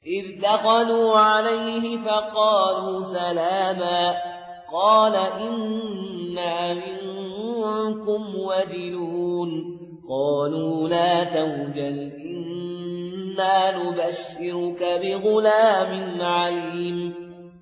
إذ دخلوا عليه فقالوا سلاما قال إنا منكم وجلون قالوا لا توجل إنا نبشرك بغلام عليم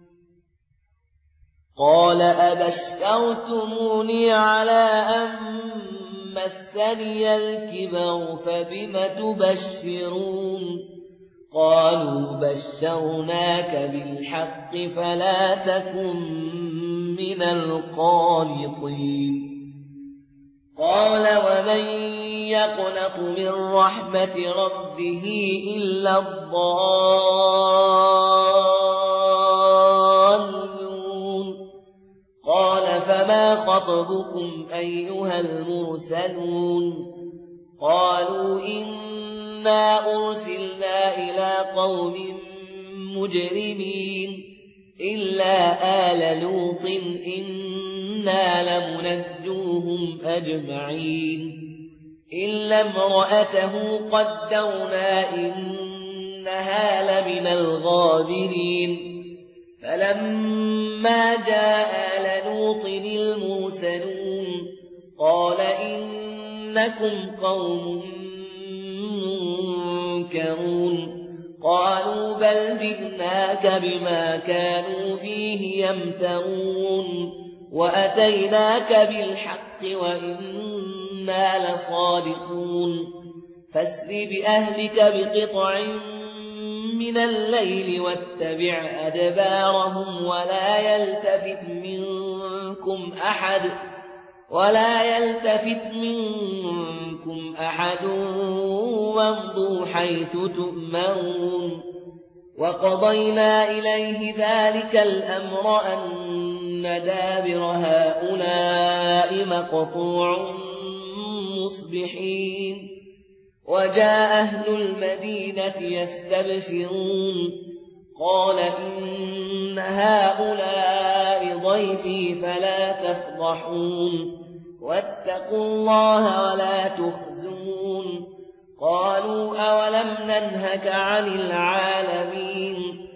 قال أبشرتموني على أن مسني الكبر فبم تبشرون قالوا بشرناك بالحق فلا تكن من القانطين قال ومن يقنط من رحمة ربه إلا الضالون قال فما خطبكم أيها المرسلون قالوا إنا أرسلنا إلى قوم مجرمين إلا آل لوط إنا لمنجوهم أجمعين إلا امرأته قدرنا إنها لمن الغابرين فلما جاء آل لوط المرسلون قال إنكم قوم منكرون قالوا بل جئناك بما كانوا فيه يمترون وأتيناك بالحق وإنا لصادقون فاسر بأهلك بقطع من الليل واتبع أدبارهم ولا يلتفت منكم أحد وامضوا حيث تؤمرون وقضينا إليه ذلك الأمر أن دابر هؤلاء مقطوع مصبحين وجاء أهل المدينة يستبشرون قال إن هؤلاء ضيفي فلا تفضحون واتقوا الله ولا تخزون قالوا أولم ننهك عن العالمين